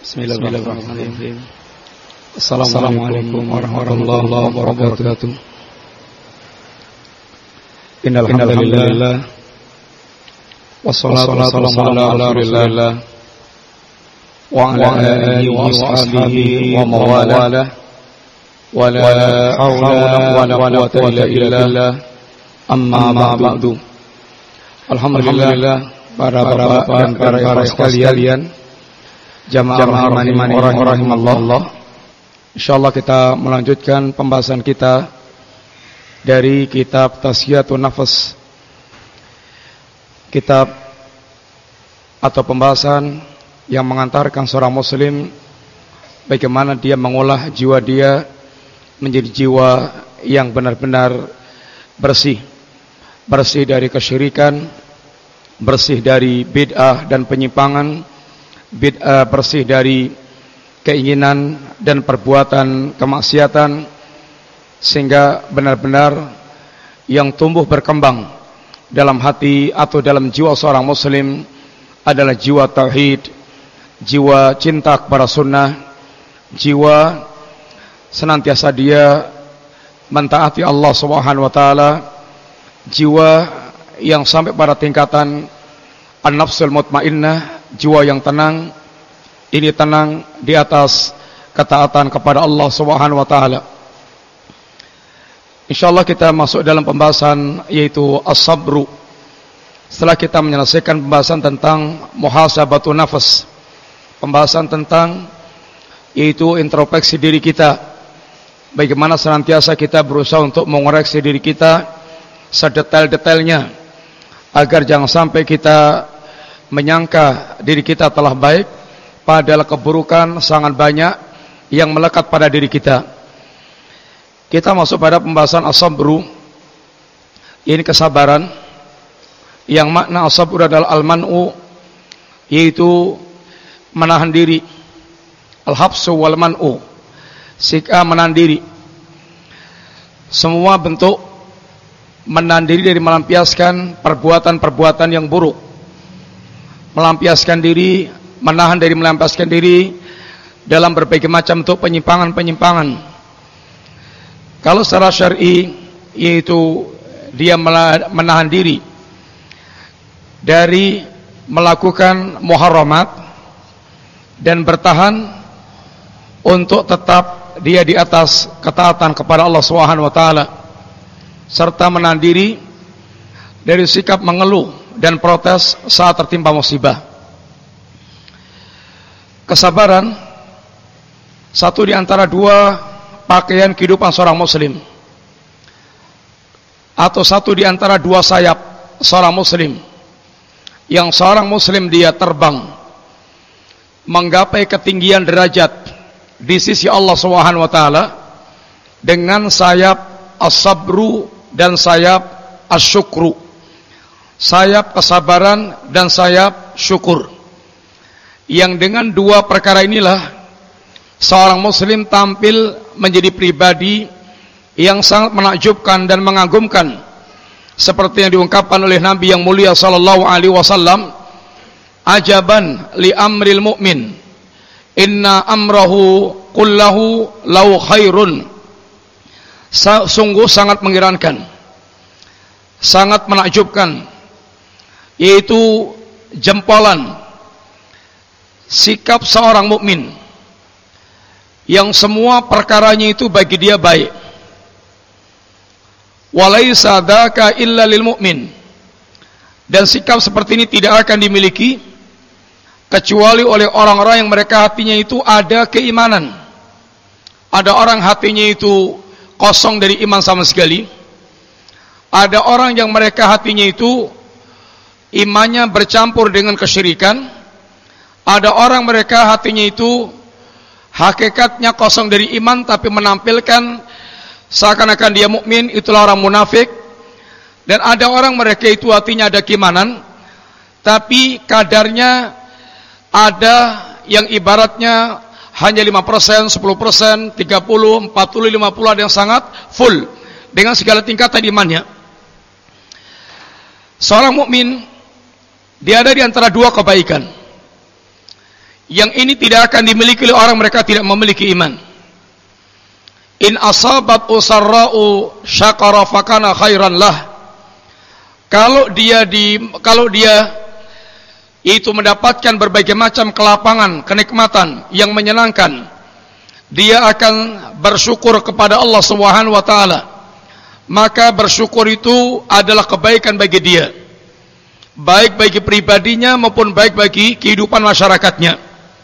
Bismillahirrahmanirrahim. Assalamualaikum warahmatullahi wabarakatuh. Innal hamdalillah wassalatu wassalamu ala rasulillah wa ala alihi wa ashabihi wa mawalah wa la haula wa la quwwata illa billah amma ba'du. Alhamdulillah para bapak dan para ibu sekalian, jamaah rahimallah. Insyaallah kita melanjutkan pembahasan kita dari kitab Tazkiyatun Nafs. Kitab atau pembahasan yang mengantarkan seorang muslim bagaimana dia mengolah jiwa dia menjadi jiwa yang benar-benar bersih. Bersih dari kesyirikan, bersih dari bid'ah dan penyimpangan, bersih dari keinginan dan perbuatan kemaksiatan, sehingga benar-benar yang tumbuh berkembang dalam hati atau dalam jiwa seorang muslim adalah jiwa tauhid, jiwa cinta kepada sunnah, jiwa senantiasa dia mentaati Allah Subhanahu wa taala, jiwa yang sampai pada tingkatan an-nafsul mutmainnah, jiwa yang tenang. Ini tenang di atas ketaatan kepada Allah Subhanahu wa taala. Insyaallah kita masuk dalam pembahasan yaitu as-sabru. Setelah kita menyelesaikan pembahasan tentang muhasabatun nafs, pembahasan tentang yaitu introspeksi diri kita, bagaimana senantiasa kita berusaha untuk mengoreksi diri kita sedetail-detailnya agar jangan sampai kita menyangka diri kita telah baik padahal keburukan sangat banyak yang melekat pada diri kita. Kita masuk pada pembahasan as-sabru. Ini kesabaran. Yang makna as-sabru adalah al-man'u, yaitu menahan diri. Al-habsu wal man'u, sikap menahan diri. Semua bentuk menahan diri dari melampiaskan perbuatan-perbuatan yang buruk. Melampiaskan diri, menahan dari melampiaskan diri dalam berbagai macam bentuk penyimpangan-penyimpangan. Kalau secara syar'i, yaitu dia menahan diri dari melakukan muharramat dan bertahan untuk tetap dia di atas ketaatan kepada Allah Subhanahu wa taala, serta menahan diri dari sikap mengeluh dan protes saat tertimpa musibah. Kesabaran satu di antara dua pakaian kehidupan seorang muslim, atau satu di antara dua sayap seorang muslim. Yang seorang muslim dia terbang menggapai ketinggian derajat di sisi Allah Subhanahu wa taala dengan sayap as-sabru dan sayap as-syukru, sayap kesabaran dan sayap syukur. Yang dengan dua perkara inilah seorang muslim tampil menjadi pribadi yang sangat menakjubkan dan mengagumkan, seperti yang diungkapkan oleh Nabi yang mulia sallallahu alaihi wasallam, ajaban li amril mu'min, inna amrahu kullahu lau khairun. Sungguh sangat mengherankan, sangat menakjubkan, yaitu jempolan sikap seorang mukmin yang semua perkaranya itu bagi dia baik. Walaisa dzaka illa lil mu'min. Dan sikap seperti ini tidak akan dimiliki kecuali oleh orang-orang yang mereka hatinya itu ada keimanan. Ada orang hatinya itu kosong dari iman sama sekali. Ada orang yang mereka hatinya itu imannya bercampur dengan kesyirikan. Ada orang mereka hatinya itu hakikatnya kosong dari iman tapi menampilkan seakan-akan dia mukmin, itulah orang munafik. Dan ada orang mereka itu hatinya ada keimanan tapi kadarnya ada yang ibaratnya hanya 5%, 10%, 30, 40, 50, ada yang sangat full dengan segala tingkatan imannya. Seorang mukmin dia ada di antara dua kebaikan. Yang ini tidak akan dimiliki oleh orang mereka tidak memiliki iman. In asabat usarra'u syakara fakana khairan lah. Kalau dia itu mendapatkan berbagai macam kelapangan, kenikmatan yang menyenangkan, dia akan bersyukur kepada Allah Subhanahu wa taala. Maka bersyukur itu adalah kebaikan bagi dia, baik bagi pribadinya maupun baik bagi kehidupan masyarakatnya.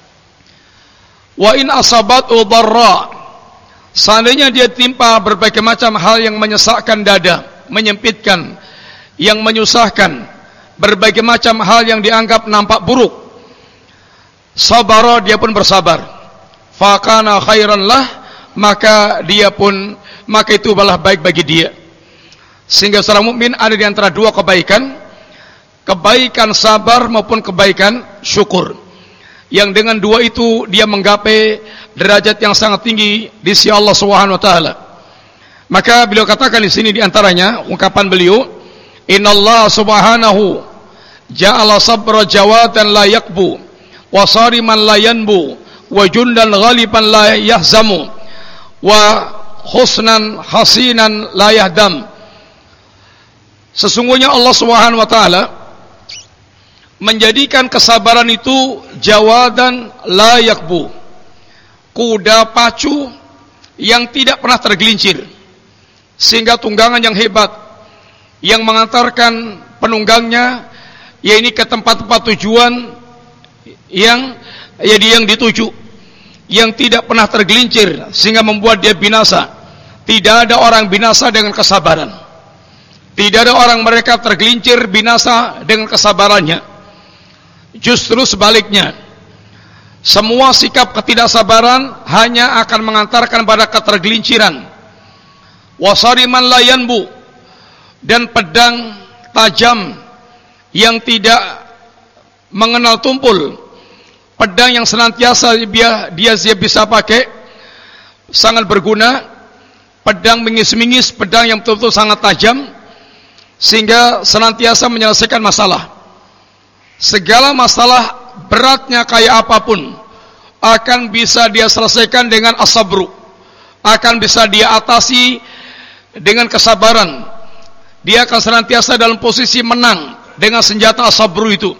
Wa in asabatu dharra, seandainya dia timpa berbagai macam hal yang menyesakkan dada, menyempitkan, yang menyusahkan, berbagai macam hal yang dianggap nampak buruk, sabara, dia pun bersabar. Fakana khairan lah, maka itu adalah baik bagi dia. Sehingga seorang mukmin ada di antara dua kebaikan, kebaikan sabar maupun kebaikan syukur. Yang dengan dua itu dia menggapai derajat yang sangat tinggi di sisi Allah Subhanahu wa taala. Maka beliau katakan di sini di antaranya ungkapan beliau, innallaha subhanahu ja'ala sabra jawatan la yakbu wa sariman la yanbu wa jundan ghaliban la yahzamu wa husnan hasinan la yahdam. Sesungguhnya Allah Subhanahu wa taala menjadikan kesabaran itu jawadan la yakbu, kuda pacu yang tidak pernah tergelincir, sehingga tunggangan yang hebat yang mengantarkan penunggangnya yaitu ke tempat-tempat tujuan yang dituju, yang tidak pernah tergelincir sehingga membuat dia binasa. Tidak ada orang binasa dengan kesabaran. Tidak ada orang mereka tergelincir binasa dengan kesabarannya. Justru sebaliknya, semua sikap ketidaksabaran hanya akan mengantarkan pada ketergelinciran. Wasariman la yanbu, dan pedang tajam yang tidak mengenal tumpul, pedang yang senantiasa dia bisa pakai, sangat berguna, pedang mengis-mengis, pedang yang betul-betul sangat tajam, sehingga senantiasa menyelesaikan masalah. Segala masalah beratnya kayak apapun akan bisa dia selesaikan dengan as-sabru, akan bisa dia atasi dengan kesabaran. Dia akan senantiasa dalam posisi menang dengan senjata as-sabru itu.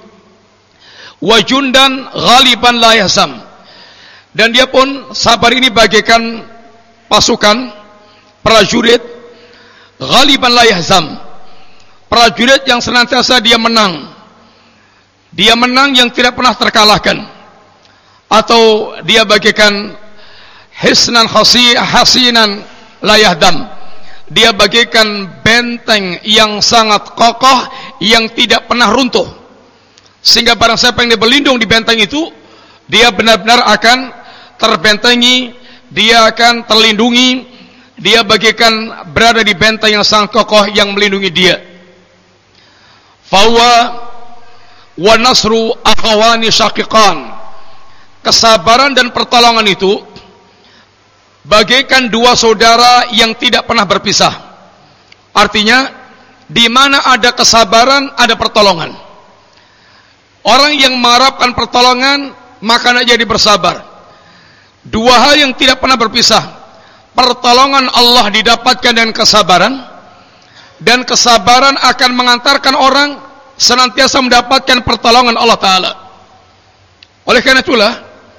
Wajundan ghaliban la yahzam, dan dia pun sabar ini bagaikan pasukan prajurit ghaliban la yahzam, prajurit yang senantiasa dia menang yang tidak pernah terkalahkan. Atau dia bagaikan hisnan hasinan la yahdam, dia bagaikan benteng yang sangat kokoh yang tidak pernah runtuh, sehingga barang siapa yang dia berlindung di benteng itu, dia benar-benar akan terbentengi, dia akan terlindungi, dia bagaikan berada di benteng yang sangat kokoh yang melindungi dia. Fawa wa nasru akhawani syaqiqan, kesabaran dan pertolongan itu bagaikan dua saudara yang tidak pernah berpisah. Artinya, di mana ada kesabaran, ada pertolongan. Orang yang mengharapkan pertolongan, maka dia jadi bersabar. Dua hal yang tidak pernah berpisah. Pertolongan Allah didapatkan dengan kesabaran, dan kesabaran akan mengantarkan orang senantiasa mendapatkan pertolongan Allah Ta'ala. Oleh karena itulah,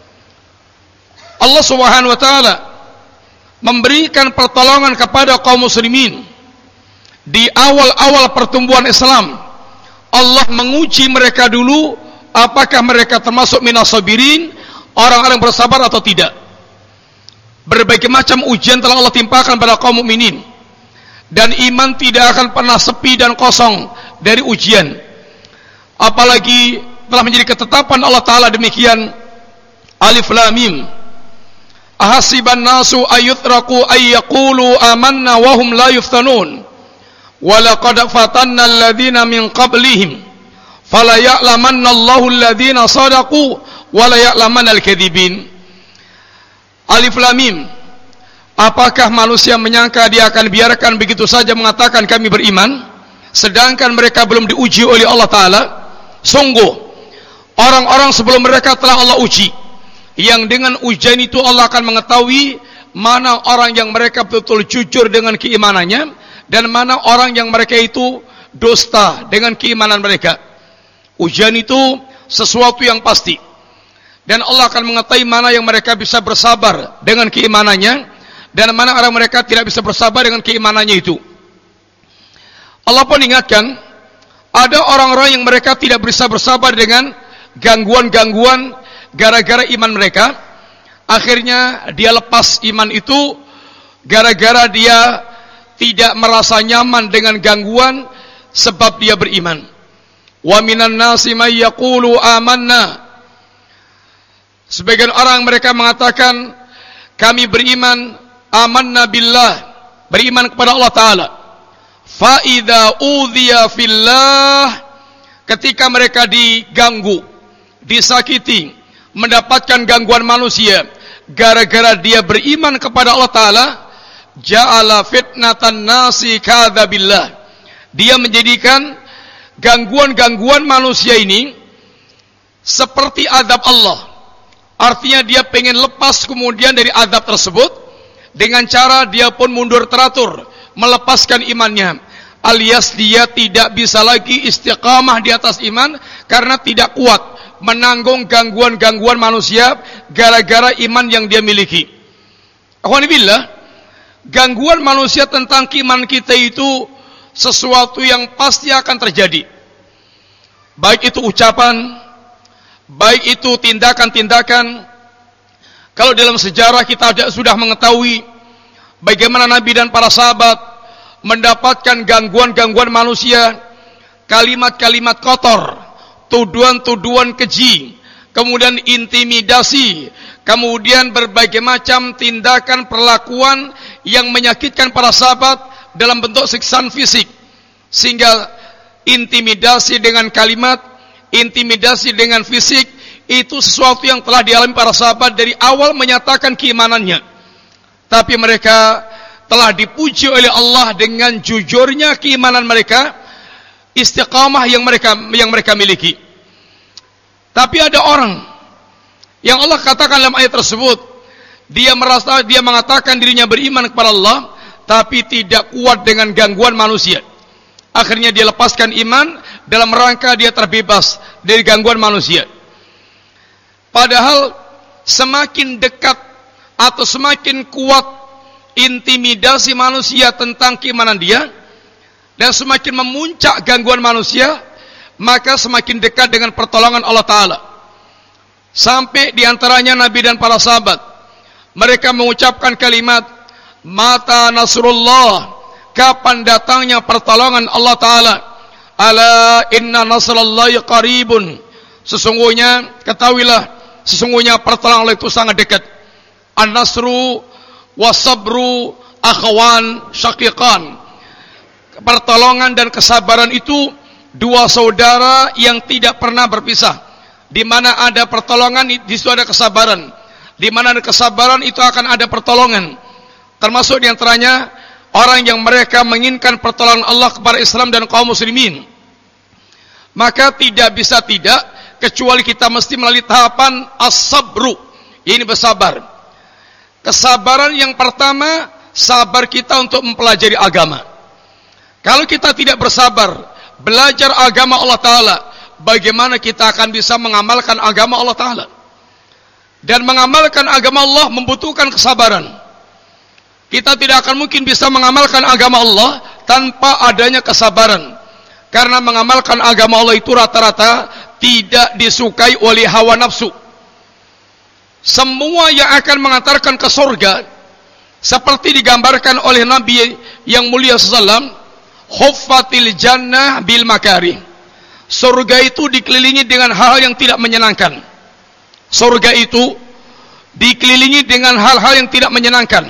Allah Subhanahu wa Ta'ala memberikan pertolongan kepada kaum muslimin di awal-awal pertumbuhan Islam. Allah menguji mereka dulu, apakah mereka termasuk minas sabirin, orang-orang bersabar atau tidak. Berbagai macam ujian telah Allah timpakan pada kaum mukminin, dan iman tidak akan pernah sepi dan kosong dari ujian. Apalagi telah menjadi ketetapan Allah Ta'ala demikian. Alif Lam Mim. Ahasiban nasu ayyutraku ayyaqulu amanna wahum la yuftanun. Walaqad fatanna alladhina min qablihim fala ya'lamanna Allahu alladhina sadaqu wala ya'lamanna al-kadhibin. Alif Lam Mim. Apakah manusia menyangka dia akan biarkan begitu saja mengatakan kami beriman, sedangkan mereka belum diuji oleh Allah Ta'ala? Sungguh orang-orang sebelum mereka telah Allah uji, yang dengan ujian itu Allah akan mengetahui mana orang yang mereka betul-betul jujur dengan keimanannya dan mana orang yang mereka itu dusta dengan keimanan mereka. Ujian itu sesuatu yang pasti, dan Allah akan mengetahui mana yang mereka bisa bersabar dengan keimanannya dan mana orang mereka tidak bisa bersabar dengan keimanannya itu. Allah pun ingatkan, ada orang-orang yang mereka tidak bisa bersabar dengan gangguan-gangguan gara-gara iman mereka. Akhirnya dia lepas iman itu gara-gara dia tidak merasa nyaman dengan gangguan sebab dia beriman. Wa minan nasi may yaqulu amanna. Sebagian orang mereka mengatakan kami beriman, amanna billah, beriman kepada Allah Ta'ala. Fa idza udhiya fillah, ketika mereka diganggu, disakiti, mendapatkan gangguan manusia gara-gara dia beriman kepada Allah Ta'ala, ja'ala fitnatan nasi kadzabillah, dia menjadikan gangguan-gangguan manusia ini seperti azab Allah. Artinya dia pengen lepas kemudian dari azab tersebut dengan cara dia pun mundur teratur melepaskan imannya, alias dia tidak bisa lagi istiqamah di atas iman karena tidak kuat menanggung gangguan-gangguan manusia gara-gara iman yang dia miliki. Alhamdulillah, gangguan manusia tentang keimanan kita itu sesuatu yang pasti akan terjadi. Baik itu ucapan, baik itu tindakan-tindakan. Kalau dalam sejarah kita sudah mengetahui bagaimana Nabi dan para sahabat mendapatkan gangguan-gangguan manusia, kalimat-kalimat kotor, tuduhan-tuduhan keji, kemudian intimidasi, kemudian berbagai macam tindakan perlakuan yang menyakitkan para sahabat dalam bentuk siksaan fisik, sehingga intimidasi dengan kalimat, intimidasi dengan fisik itu sesuatu yang telah dialami para sahabat dari awal menyatakan keimanannya. Tapi mereka telah dipuji oleh Allah dengan jujurnya keimanan mereka, istiqamah yang mereka miliki. Tapi ada orang yang Allah katakan dalam ayat tersebut, dia mengatakan dirinya beriman kepada Allah, tapi tidak kuat dengan gangguan manusia. Akhirnya dia lepaskan iman dalam rangka dia terbebas dari gangguan manusia. Padahal semakin dekat atau semakin kuat intimidasi manusia tentang keimanan dia, dan semakin memuncak gangguan manusia, maka semakin dekat dengan pertolongan Allah Ta'ala. Sampai diantaranya Nabi dan para sahabat, mereka mengucapkan kalimat, mata nasrullah, kapan datangnya pertolongan Allah Ta'ala. Ala inna nasrallahi qaribun, sesungguhnya, ketahuilah, sesungguhnya pertolongan Allah itu sangat dekat. An-nasru wasabru akhwan syaqiqan. Pertolongan dan kesabaran itu dua saudara yang tidak pernah berpisah. Di mana ada pertolongan, di situ ada kesabaran. Di mana ada kesabaran, itu akan ada pertolongan. Termasuk diantaranya orang yang mereka menginginkan pertolongan Allah kepada Islam dan kaum muslimin. Maka tidak bisa tidak, kecuali kita mesti melalui tahapan as-sabru, ini bersabar. Kesabaran yang pertama, sabar kita untuk mempelajari agama. Kalau kita tidak bersabar belajar agama Allah Ta'ala, bagaimana kita akan bisa mengamalkan agama Allah Ta'ala? Dan mengamalkan agama Allah membutuhkan kesabaran. Kita tidak akan mungkin bisa mengamalkan agama Allah tanpa adanya kesabaran. Karena mengamalkan agama Allah itu rata-rata tidak disukai oleh hawa nafsu. Semua yang akan mengantarkan ke surga, seperti digambarkan oleh Nabi yang mulia SAW, huffatil jannah bil makarih. Surga itu dikelilingi dengan hal yang tidak menyenangkan. Surga itu dikelilingi dengan hal-hal yang tidak menyenangkan.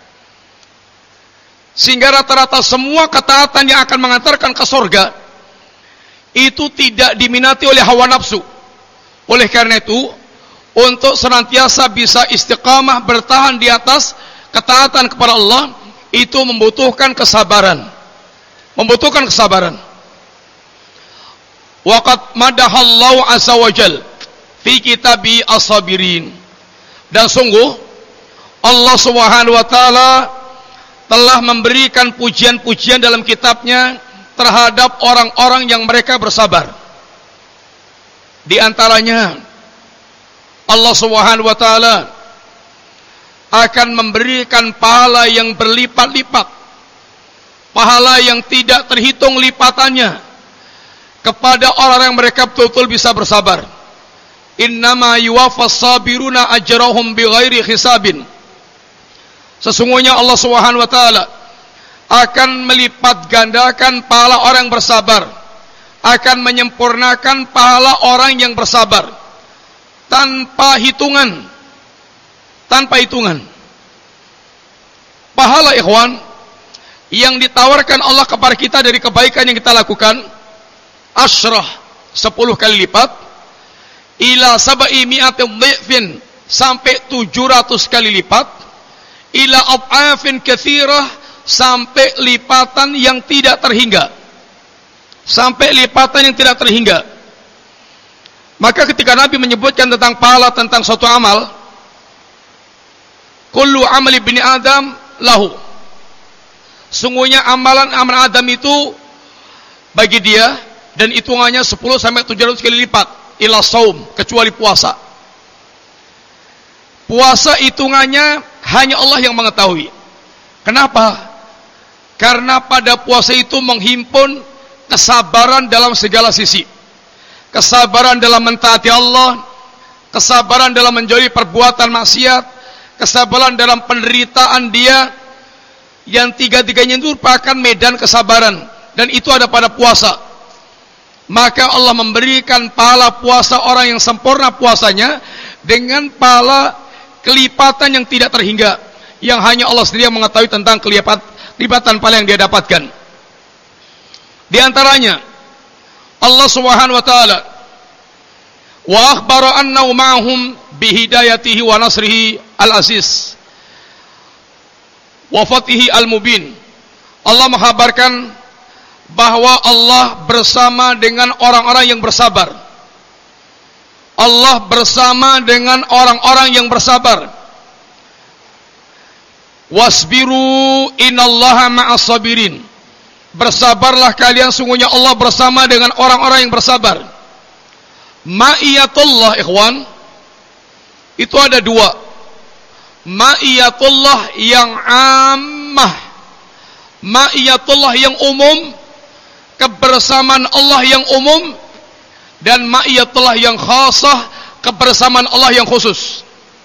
Sehingga rata-rata semua ketaatan yang akan mengantarkan ke surga itu tidak diminati oleh hawa nafsu. Oleh karena itu, untuk senantiasa bisa istiqamah bertahan di atas ketaatan kepada Allah, itu membutuhkan kesabaran. Membutuhkan kesabaran. Waqad madahallahu azza wa jal fi kitabi as-sabirin. Dan sungguh Allah Subhanahu wa taala telah memberikan pujian-pujian dalam kitabnya terhadap orang-orang yang mereka bersabar. Di antaranya Allah Subhanahu wa taala akan memberikan pahala yang berlipat-lipat, pahala yang tidak terhitung lipatannya kepada orang yang mereka betul-betul bisa bersabar. Innama yuwaffas sabiruna ajrahum bighairi hisabin. Sesungguhnya Allah Subhanahu wa taala akan melipat gandakan pahala orang yang bersabar, akan menyempurnakan pahala orang yang bersabar tanpa hitungan. Tanpa hitungan. Pahala ikhwan yang ditawarkan Allah kepada kita dari kebaikan yang kita lakukan, asyrah 10 kali lipat, ila sab'i mi'atin dhifin sampai 700 kali lipat, ila ad'afin katsirah sampai lipatan yang tidak terhingga. Sampai lipatan yang tidak terhingga. Maka ketika Nabi menyebutkan tentang pahala tentang suatu amal, kullu amali bini Adam lahu. Sungguhnya amalan Adam itu bagi dia, dan hitungannya 10 sampai 700 kali lipat, ila saum, kecuali puasa. Puasa hitungannya hanya Allah yang mengetahui. Kenapa? Karena pada puasa itu menghimpun kesabaran dalam segala sisi. Kesabaran dalam mentaati Allah, kesabaran dalam menjauhi perbuatan maksiat, kesabaran dalam penderitaan dia, yang tiga-tiganya itu merupakan medan kesabaran, dan itu ada pada puasa. Maka Allah memberikan pahala puasa orang yang sempurna puasanya dengan pahala kelipatan yang tidak terhingga, yang hanya Allah sendiri yang mengetahui tentang kelipatan pahala yang dia dapatkan. Di antaranya Allah Subhanahu wa taala wa akhbara annahu ma'hum bihidayatihi wa nasrihi al-aziz wa fatihi al-mubin. Allah menghabarkan bahwa Allah bersama dengan orang-orang yang bersabar. Allah bersama dengan orang-orang yang bersabar. Wasbiru innallaha ma'as sabirin. Bersabarlah kalian, sungguhnya Allah bersama dengan orang-orang yang bersabar. Ma'iyatullah ikhwan, itu ada dua. Ma'iyatullah yang ammah, ma'iyatullah yang umum, kebersamaan Allah yang umum, dan ma'iyatullah yang khasah, kebersamaan Allah yang khusus.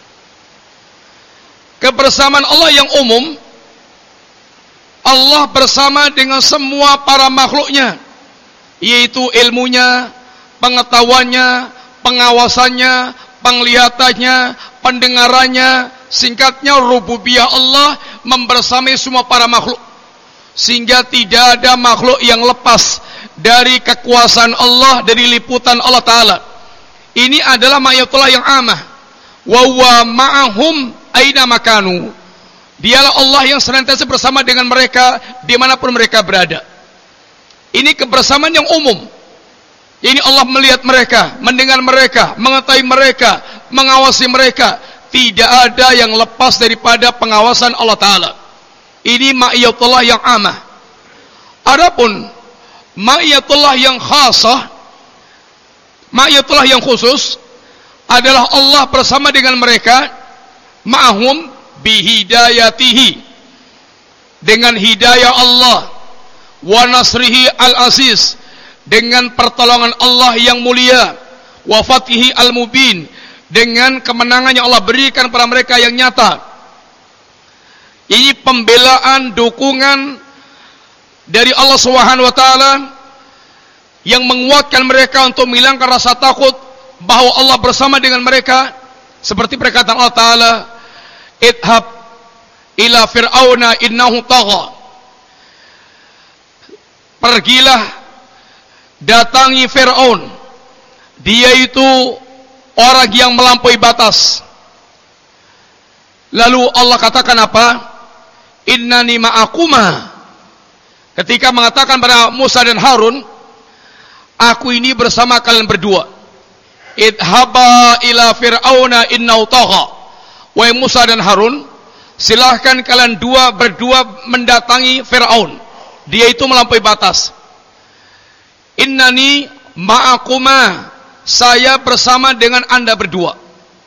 Kebersamaan Allah yang umum, Allah bersama dengan semua para makhluknya, yaitu ilmunya, pengetahuannya, pengawasannya, penglihatannya, pendengarannya. Singkatnya, rububiyah Allah membersamai semua para makhluk, sehingga tidak ada makhluk yang lepas dari kekuasaan Allah, dari liputan Allah Ta'ala. Ini adalah ma'iyatullah yang amah. Wa huwa ma'ahum aina makanu. Dialah Allah yang senantiasa bersama dengan mereka dimanapun mereka berada. Ini kebersamaan yang umum. Ini Allah melihat mereka, mendengar mereka, mengetahui mereka, mengawasi mereka. Tidak ada yang lepas daripada pengawasan Allah Ta'ala. Ini ma'iyatullah yang amah. Adapun ma'iyatullah yang khasah, ma'iyatullah yang khusus, adalah Allah bersama dengan mereka, ma'ahum bihidayatihi, dengan hidayah Allah, wa nasrihi al-aziz, dengan pertolongan Allah yang mulia, wa fatihi al-mubin, dengan kemenangan yang Allah berikan kepada mereka yang nyata. Ini pembelaan, dukungan dari Allah Subhanahu wa taala yang menguatkan mereka untuk menghilangkan rasa takut bahwa Allah bersama dengan mereka, seperti perkataan Allah Ta'ala, idhab ila fir'auna innahu tagha. Pergilah, datangi Fir'aun, dia itu orang yang melampaui batas. Lalu Allah katakan apa? Innani ma'akuma. Ketika mengatakan pada Musa dan Harun, aku ini bersama kalian berdua. idhaba ila fir'auna innahu tagha. Wahai Musa dan Harun, silahkan kalian berdua mendatangi Fir'aun. Dia itu melampaui batas. Innani ma'akuma, saya bersama dengan anda berdua.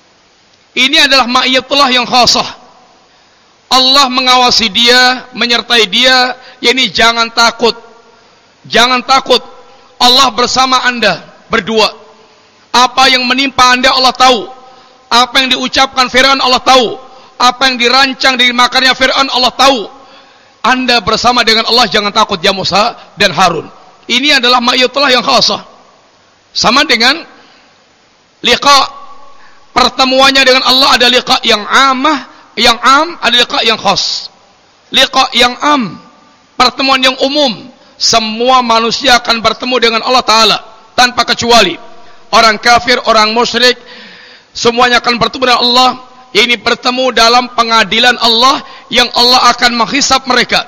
Ini adalah ma'iyatullah yang khasah. Allah mengawasi dia, menyertai dia. Yani jangan takut. Jangan takut. Allah bersama anda berdua. Apa yang menimpa anda Allah tahu. Apa yang diucapkan Fir'aun Allah tahu. Apa yang dirancang dari makarnya Fir'aun Allah tahu. Anda bersama dengan Allah, jangan takut ya Musa dan Harun. Ini adalah ma'iyatullah yang khasah. Sama dengan liqa, pertemuannya dengan Allah ada liqa yang yang am, ada liqa yang khas. Liqa yang am, pertemuan yang umum. Semua manusia akan bertemu dengan Allah Ta'ala tanpa kecuali. Orang kafir, orang musyrik, semuanya akan bertemu dengan Allah. Ini bertemu dalam pengadilan Allah yang Allah akan menghisab mereka.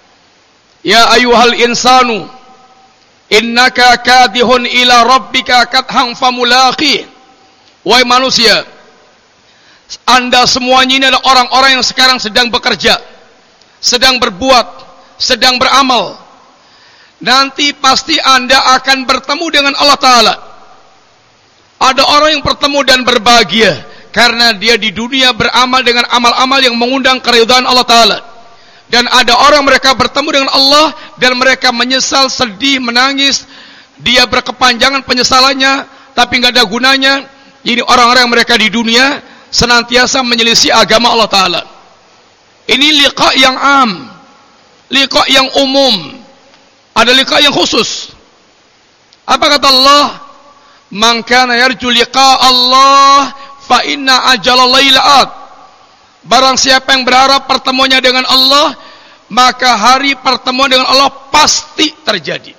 Ya ayyuhal insanu innaka kadihun ila rabbika kadhan famulaqi. Wahai manusia, anda semuanya ini adalah orang-orang yang sekarang sedang bekerja, sedang berbuat, sedang beramal. Nanti pasti anda akan bertemu dengan Allah Ta'ala. Ada orang yang bertemu dan berbahagia karena dia di dunia beramal dengan amal-amal yang mengundang keridhaan Allah Ta'ala. Dan ada orang mereka bertemu dengan Allah dan mereka menyesal, sedih, menangis. Dia berkepanjangan penyesalannya, tapi nggak ada gunanya. Ini orang-orang mereka di dunia senantiasa menyelisih agama Allah Ta'ala. Ini liqa yang am, liqa yang umum. Ada liqa yang khusus. Apa kata Allah? Man kana yarju liqa Allah fa inna ajalallahi la'at. Barang siapa yang berharap pertemuannya dengan Allah, maka hari pertemuan dengan Allah pasti terjadi.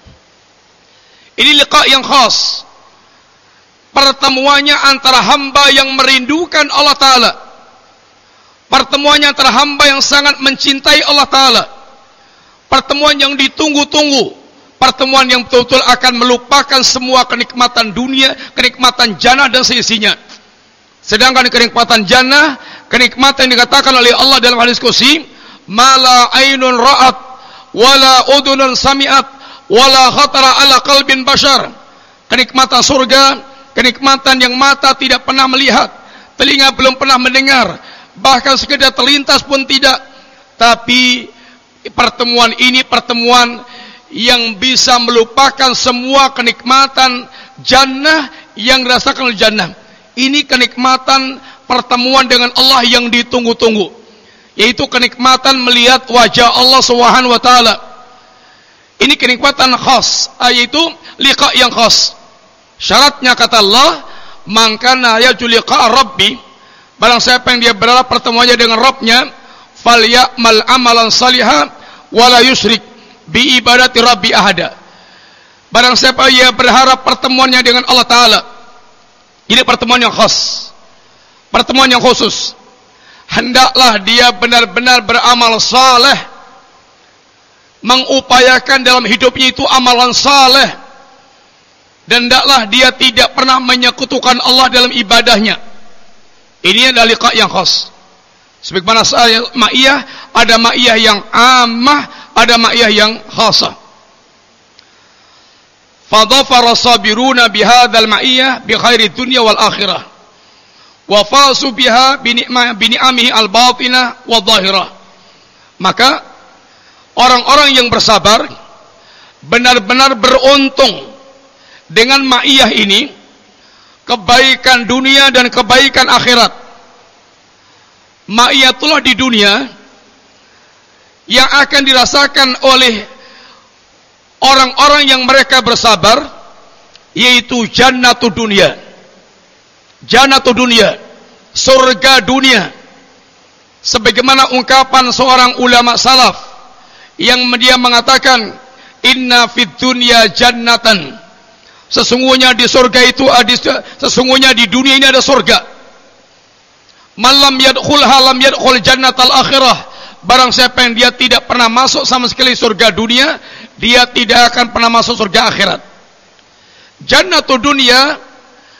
Ini liqa yang khas. Pertemuannya antara hamba yang merindukan Allah Ta'ala, pertemuannya antara hamba yang sangat mencintai Allah Ta'ala, pertemuan yang ditunggu-tunggu, pertemuan yang betul-betul akan melupakan semua kenikmatan dunia, kenikmatan jannah dan seisinya. Sedangkan kenikmatan jannah, kenikmatan yang dikatakan oleh Allah dalam hadis qudsi, mala ainun ra'at wala udunun sami'at wala khatara ala qalbin bashar. Kenikmatan surga, kenikmatan yang mata tidak pernah melihat, telinga belum pernah mendengar, bahkan sekedar terlintas pun tidak. Tapi pertemuan ini pertemuan yang bisa melupakan semua kenikmatan jannah yang dirasakan oleh jannah. Ini kenikmatan pertemuan dengan Allah yang ditunggu-tunggu, yaitu kenikmatan melihat wajah Allah Subhanahu wa taala. Ini kenikmatan khas, yaitu liqa yang khas. Syaratnya kata Allah, man kana yarju liqa rabbi, barang siapa yang dia berharap pertemuannya dengan Rabbnya, falyamal amalan salihah wala yusyrik bi ibadati rabbi ahada. Barang siapa ia berharap pertemuannya dengan Allah Ta'ala, ini pertemuan yang khas, pertemuan yang khusus. Hendaklah dia benar-benar beramal saleh, mengupayakan dalam hidupnya itu amalan saleh, dan hendaklah dia tidak pernah menyekutukan Allah dalam ibadahnya. Ini adalah liqa yang khas. Sebagaimana ma'iyah, ada ma'iyah yang ammah, ada ma'iyah yang khasah. Fadhafara sabiruna bihadzal ma'iyah bi khairi dunya wal akhirah wa fasu biha bi ni'amihi al batinah wa dhahirah. Maka orang-orang yang bersabar benar-benar beruntung dengan ma'iyah ini, kebaikan dunia dan kebaikan akhirat. Ma'iyatullah di dunia yang akan dirasakan oleh orang-orang yang mereka bersabar, yaitu jannatul dunia. Jannatul dunia, surga dunia. Sebagaimana ungkapan seorang ulama salaf yang dia mengatakan, inna fid dunya jannatan. Sesungguhnya di surga itu sesungguhnya di dunia ini ada surga. Malam yadkhulha lam yadkhul jannatal akhirah. Barang siapa yang dia tidak pernah masuk sama sekali surga dunia, dia tidak akan pernah masuk surga akhirat. Jannatul dunia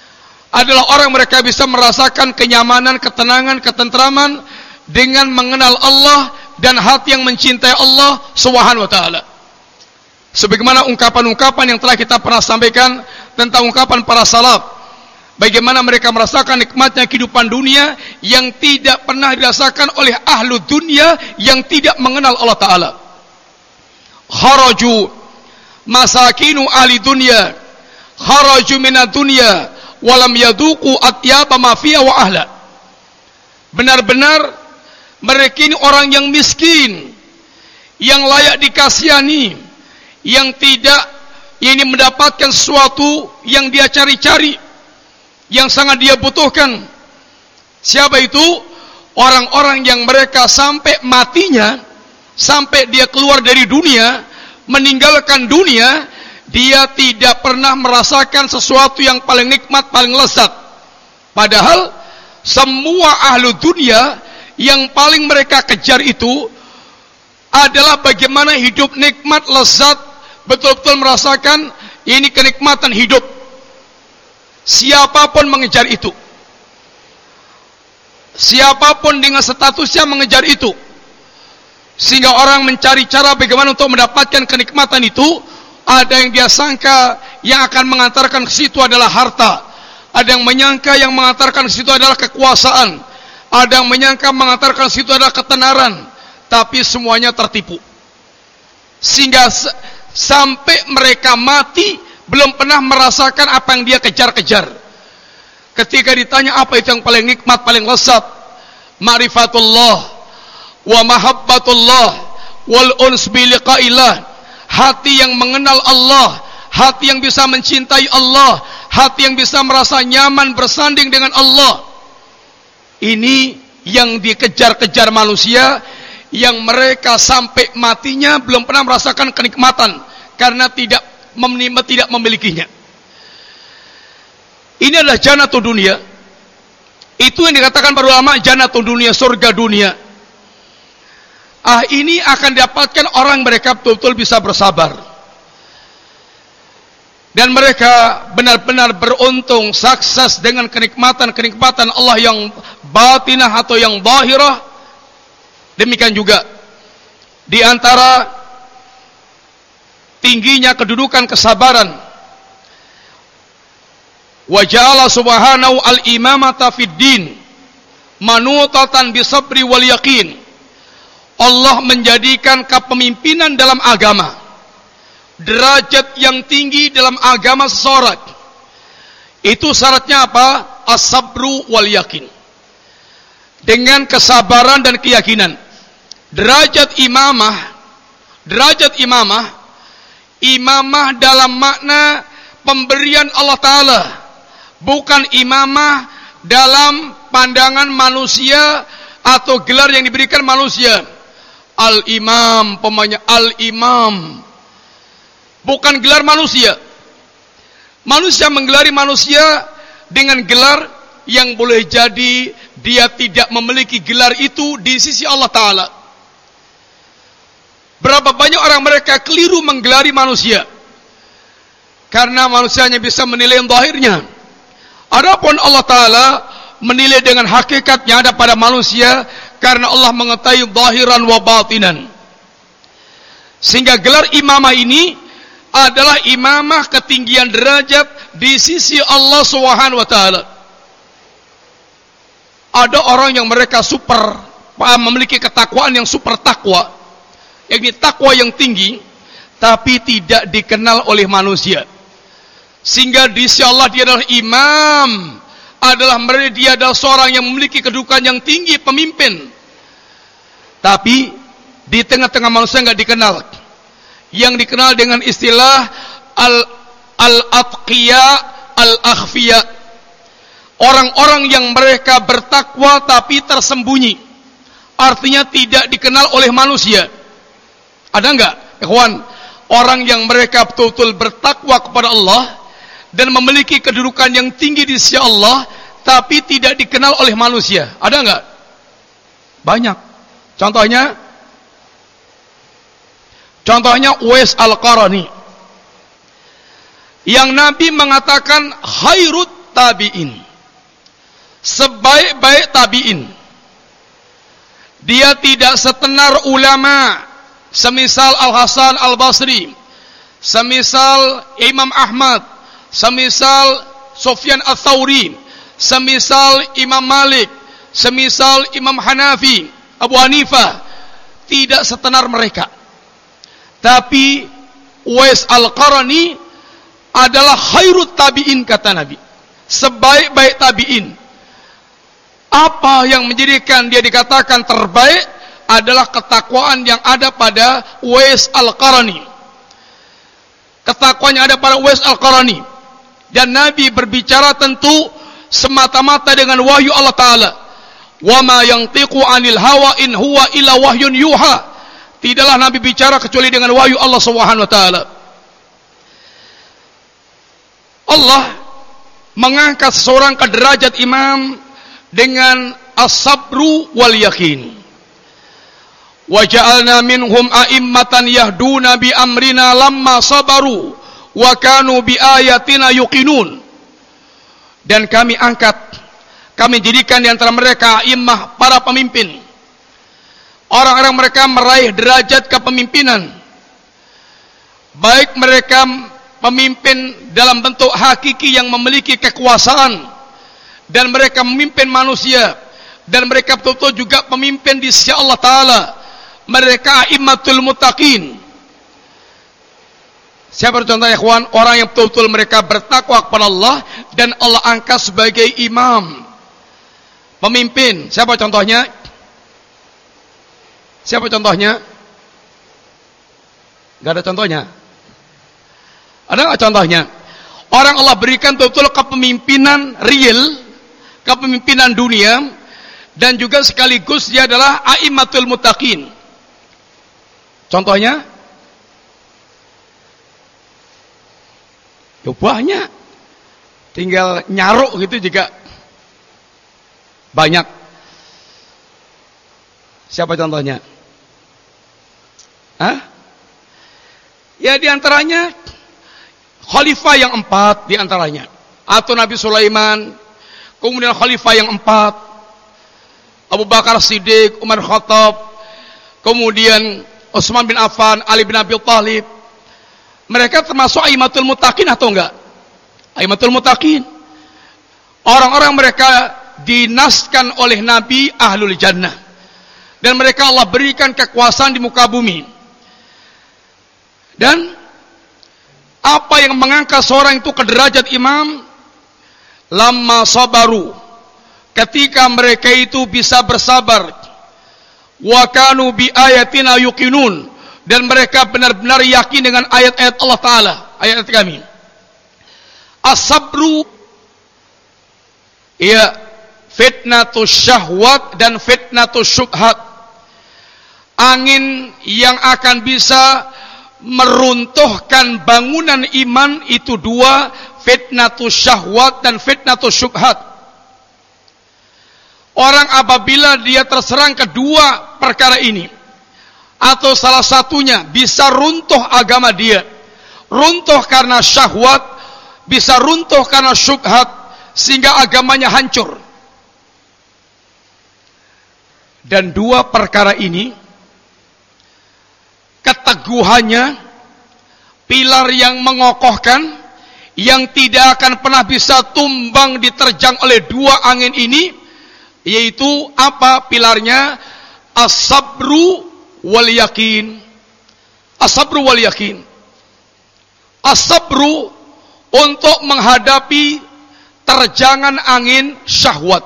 adalah orang mereka bisa merasakan kenyamanan, ketenangan, ketentraman dengan mengenal Allah dan hati yang mencintai Allah Subhanahu wa taala. Sebagaimana ungkapan-ungkapan yang telah kita pernah sampaikan tentang ungkapan para salaf, bagaimana mereka merasakan nikmatnya kehidupan dunia yang tidak pernah dirasakan oleh ahlu dunia yang tidak mengenal Allah taala. Kharaju masakinu ahli dunia, kharaju minad dunya walam yaduqu atyaba ma fiha wa ahla. Benar-benar mereka ini orang yang miskin, yang layak dikasihani, yang tidak ini mendapatkan sesuatu yang dia cari-cari, yang sangat dia butuhkan. Siapa itu? Orang-orang yang mereka sampai matinya, sampai dia keluar dari dunia, meninggalkan dunia, dia tidak pernah merasakan sesuatu yang paling nikmat, paling lezat. Padahal semua ahlu dunia yang paling mereka kejar itu adalah bagaimana hidup nikmat, lezat, betul-betul merasakan ini kenikmatan hidup. Siapapun mengejar itu, siapapun dengan statusnya mengejar itu, sehingga orang mencari cara bagaimana untuk mendapatkan kenikmatan itu. Ada yang dia sangka yang akan mengantarkan ke situ adalah harta, ada yang menyangka yang mengantarkan ke situ adalah kekuasaan, ada yang menyangka mengantarkan ke situ adalah ketenaran, tapi semuanya tertipu. Sehingga sampai mereka mati belum pernah merasakan apa yang dia kejar-kejar. Ketika ditanya apa itu yang paling nikmat, paling lezat, ma'rifatullah wa mahabbatullah wal uns bi liqa'illah. Hati yang mengenal Allah, hati yang bisa mencintai Allah, hati yang bisa merasa nyaman bersanding dengan Allah. Ini yang dikejar-kejar manusia, yang mereka sampai matinya belum pernah merasakan kenikmatan karena tidak memilikinya. Ini adalah jannatul dunia. Itu yang dikatakan para ulama jannatul dunia, surga dunia. Ini akan dapatkan orang mereka betul-betul bisa bersabar, dan mereka benar-benar beruntung, sukses dengan kenikmatan-kenikmatan Allah yang batinah atau yang zahirah. Demikian juga di antara tingginya kedudukan kesabaran, wa ja'ala subhanahu al-imamata fid din manutatan bisabri wal yaqin. Allah menjadikan kepemimpinan dalam agama derajat yang tinggi dalam agama seseorang. Itu syaratnya apa? As-sabru wal yakin, dengan kesabaran dan keyakinan. Derajat imamah dalam makna pemberian Allah Ta'ala, bukan imamah dalam pandangan manusia atau gelar yang diberikan manusia. Al-imam, pemanya al-imam, bukan gelar manusia. Manusia menggelari manusia dengan gelar yang boleh jadi dia tidak memiliki gelar itu di sisi Allah Ta'ala. Berapa banyak orang mereka keliru menggelari manusia karena manusianya bisa menilai yang zahirnya. Adapun Allah Ta'ala menilai dengan hakikat yang ada pada manusia, karena Allah mengetahui zahiran wa batinan. Sehingga gelar imamah ini adalah imamah ketinggian derajat di sisi Allah Subhanahu wa taala. Ada orang yang mereka memiliki ketakwaan yang super takwa, yakni takwa yang tinggi, tapi tidak dikenal oleh manusia. Sehingga di sisi Allah dia adalah imam, dia adalah seorang yang memiliki kedudukan yang tinggi, pemimpin. Tapi di tengah-tengah manusia enggak dikenal. Yang dikenal dengan istilah al-atqiya al-akhfiya. Orang-orang yang mereka bertakwa tapi tersembunyi. Artinya tidak dikenal oleh manusia. Ada enggak, ikhwan? Orang yang mereka betul-betul bertakwa kepada Allah dan memiliki kedudukan yang tinggi di sisi Allah, tapi tidak dikenal oleh manusia. Ada enggak? Banyak. Contohnya Uwais Al-Qarani, yang Nabi mengatakan khairut tabi'in, sebaik-baik tabi'in. Dia tidak setenar ulama semisal Al-Hasan Al-Basri, semisal Imam Ahmad, semisal Sufyan Ats-Tsauri, semisal Imam Malik, semisal Imam Hanafi, Abu Hanifah. Tidak setenar mereka. Tapi Uwais Al-Qarni adalah khairut tabi'in, kata Nabi, sebaik-baik tabi'in. Apa yang menjadikan dia dikatakan terbaik adalah ketakwaan yang ada pada Uwais Al-Qarni. Ketakwaan yang ada pada Uwais Al-Qarni. Dan Nabi berbicara tentu semata-mata dengan wahyu Allah Ta'ala. Wa ma yantiqu 'anil hawa in huwa illa wahyun yuha. Tidaklah Nabi bicara kecuali dengan wahyu Allah Subhanahu wa taala. Allah mengangkat seseorang ke derajat imam dengan as-sabru wal yakin. Wa ja'alna minhum a'immatan yahduna bi amrina lamma sabaru wa kanu bi ayatina yuqinun. Dan kami jadikan di antara mereka a'immah, para pemimpin. Orang-orang mereka meraih derajat kepemimpinan. Baik mereka pemimpin dalam bentuk hakiki yang memiliki kekuasaan, dan mereka memimpin manusia, dan mereka betul-betul juga pemimpin di sisi Allah Ta'ala. Mereka a'immatul muttaqin. Siapa contohnya, ikhwan? Orang yang betul-betul mereka bertakwa kepada Allah dan Allah angkat sebagai imam, pemimpin. Siapa contohnya? Siapa contohnya? Gak ada contohnya. Ada gak contohnya? Orang Allah berikan betul-betul kepemimpinan real, kepemimpinan dunia, dan juga sekaligus dia adalah a'immatul muttaqin. Contohnya? Ya banyak. Tinggal nyaruk gitu juga banyak. Siapa contohnya? Ya diantaranya khalifah yang 4 diantaranya. Atau Nabi Sulaiman, kemudian khalifah yang 4, Abu Bakar Siddiq, Umar Khattab, kemudian Utsman bin Affan, Ali bin Abi Thalib. Mereka termasuk a'immatul muttaqin atau enggak? A'immatul muttaqin. Orang-orang mereka dinaskan oleh Nabi ahlul jannah. Dan mereka Allah berikan kekuasaan di muka bumi. Dan apa yang mengangkat seorang itu ke derajat imam? Lamma sabaru, ketika mereka itu bisa bersabar. Wa kanu bi ayatina yuqinun, dan mereka benar-benar yakin dengan ayat-ayat Allah Ta'ala, ayat-ayat kami. As-sabru, ya, fitnatus syahwat dan fitnatus syubhat. Angin yang akan bisa meruntuhkan bangunan iman itu dua, fitnatus syahwat dan fitnatus syubhat. Orang apabila dia terserang kedua perkara ini, atau salah satunya, bisa runtuh agama dia. Runtuh karena syahwat, bisa runtuh karena syubhat, sehingga agamanya hancur. Dan dua perkara ini, keteguhannya, pilar yang mengokohkan, yang tidak akan pernah bisa tumbang diterjang oleh dua angin ini, yaitu apa pilarnya? As-sabru wal yakin. As-sabru wal yakin. As-sabru untuk menghadapi terjangan angin syahwat.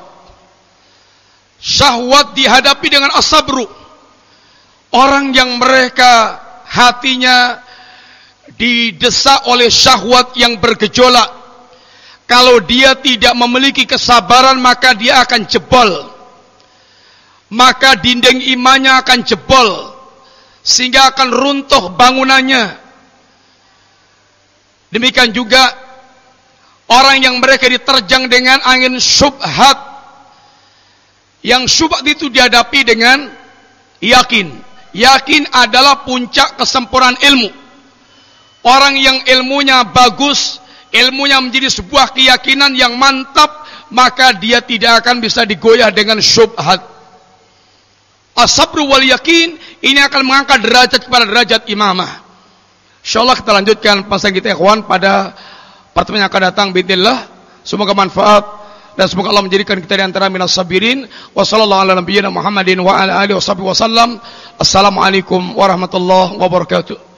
Syahwat dihadapi dengan as-sabru. Orang yang mereka hatinya didesak oleh syahwat yang bergejolak, kalau dia tidak memiliki kesabaran, maka dia akan jebol. Maka dinding imannya akan jebol, sehingga akan runtuh bangunannya. Demikian juga orang yang mereka diterjang dengan angin syubhat. Yang syubhat itu dihadapi dengan yakin. Yakin adalah puncak kesempurnaan ilmu. Orang yang ilmunya bagus, ilmunya menjadi sebuah keyakinan yang mantap, maka dia tidak akan bisa digoyah dengan syubhat. As-sabru wal yakin ini akan mengangkat derajat kepada derajat imamah. Insyaallah kita lanjutkan pembahasan kita ikhwan pada pertemuan yang akan datang bismillah. Semoga manfaat dan semoga Allah menjadikan kita di antara minas sabirin. Wassallallahu ala nabiyyina Muhammadin wa ala alihi wasallam. Assalamualaikum warahmatullahi wabarakatuh.